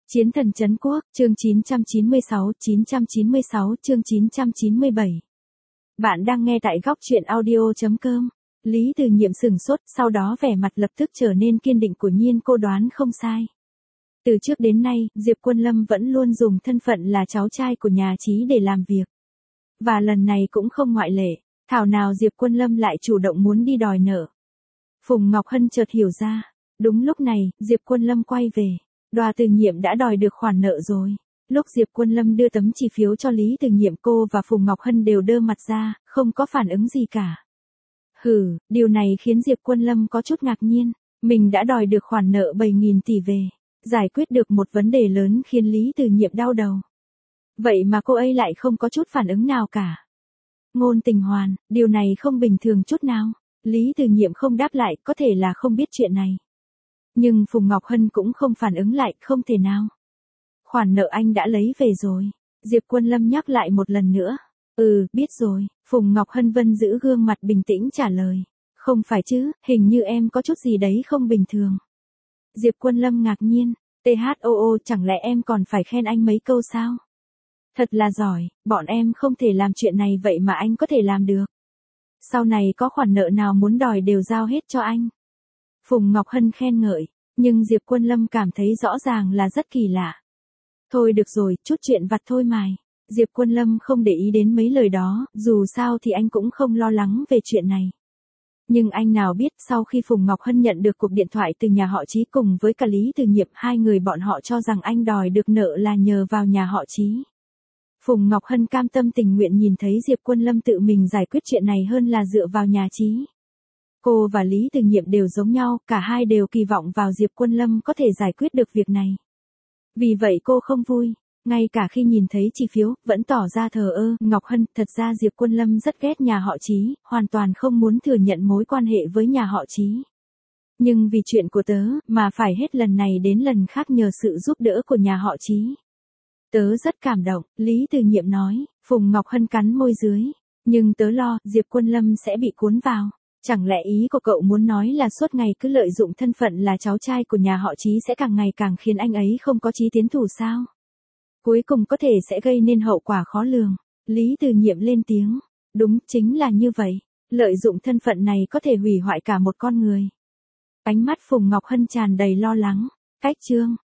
Chiến thần trấn quốc, chương 996 chương 997. Bạn đang nghe tại góc truyện audio.com. Lý Từ Nhiệm sửng sốt, sau đó vẻ mặt lập tức trở nên kiên định, của nhiên cô đoán không sai. Từ trước đến nay, Diệp Quân Lâm vẫn luôn dùng thân phận là cháu trai của nhà Trí để làm việc. Và lần này cũng không ngoại lệ, thảo nào Diệp Quân Lâm lại chủ động muốn đi đòi nợ. Phùng Ngọc Hân chợt hiểu ra. Đúng lúc này, Diệp Quân Lâm quay về. Đoà Từ Nhiệm đã đòi được khoản nợ rồi. Lúc Diệp Quân Lâm đưa tấm chi phiếu cho Lý Từ Nhiệm, cô và Phùng Ngọc Hân đều đơ mặt ra, không có phản ứng gì cả. Điều này khiến Diệp Quân Lâm có chút ngạc nhiên. Mình đã đòi được khoản nợ 7.000 tỷ về, giải quyết được một vấn đề lớn khiến Lý Từ Nhiệm đau đầu. Vậy mà cô ấy lại không có chút phản ứng nào cả. Ngôn Tình Hoàn, điều này không bình thường chút nào. Lý Từ Nhiệm không đáp lại, có thể là không biết chuyện này. Nhưng Phùng Ngọc Hân cũng không phản ứng lại, không thể nào. Khoản nợ anh đã lấy về rồi. Diệp Quân Lâm nhắc lại một lần nữa. Biết rồi, Phùng Ngọc Hân vân giữ gương mặt bình tĩnh trả lời. Không phải chứ, hình như em có chút gì đấy không bình thường. Diệp Quân Lâm ngạc nhiên. Chẳng lẽ em còn phải khen anh mấy câu sao? Thật là giỏi, bọn em không thể làm chuyện này vậy mà anh có thể làm được. Sau này có khoản nợ nào muốn đòi đều giao hết cho anh. Phùng Ngọc Hân khen ngợi, nhưng Diệp Quân Lâm cảm thấy rõ ràng là rất kỳ lạ. Thôi được rồi, chút chuyện vặt thôi mày. Diệp Quân Lâm không để ý đến mấy lời đó, dù sao thì anh cũng không lo lắng về chuyện này. Nhưng anh nào biết sau khi Phùng Ngọc Hân nhận được cuộc điện thoại từ nhà họ Trí cùng với cả Lý Từ Nhiệm, hai người bọn họ cho rằng anh đòi được nợ là nhờ vào nhà họ Trí. Phùng Ngọc Hân cam tâm tình nguyện nhìn thấy Diệp Quân Lâm tự mình giải quyết chuyện này hơn là dựa vào nhà Trí. Cô và Lý Từ Nhiệm đều giống nhau, cả hai đều kỳ vọng vào Diệp Quân Lâm có thể giải quyết được việc này. Vì vậy cô không vui, ngay cả khi nhìn thấy chi phiếu, vẫn tỏ ra thờ ơ. Ngọc Hân, thật ra Diệp Quân Lâm rất ghét nhà họ Trí, hoàn toàn không muốn thừa nhận mối quan hệ với nhà họ Trí. Nhưng vì chuyện của tớ, mà phải hết lần này đến lần khác nhờ sự giúp đỡ của nhà họ Trí. Tớ rất cảm động, Lý Từ Nhiệm nói. Phùng Ngọc Hân cắn môi dưới. Nhưng tớ lo, Diệp Quân Lâm sẽ bị cuốn vào. Chẳng lẽ ý của cậu muốn nói là suốt ngày cứ lợi dụng thân phận là cháu trai của nhà họ Trí sẽ càng ngày càng khiến anh ấy không có chí tiến thủ sao? Cuối cùng có thể sẽ gây nên hậu quả khó lường. Lý Từ Nhiệm lên tiếng. Đúng, chính là như vậy. Lợi dụng thân phận này có thể hủy hoại cả một con người. Ánh mắt Phùng Ngọc Hân tràn đầy lo lắng. Cách chương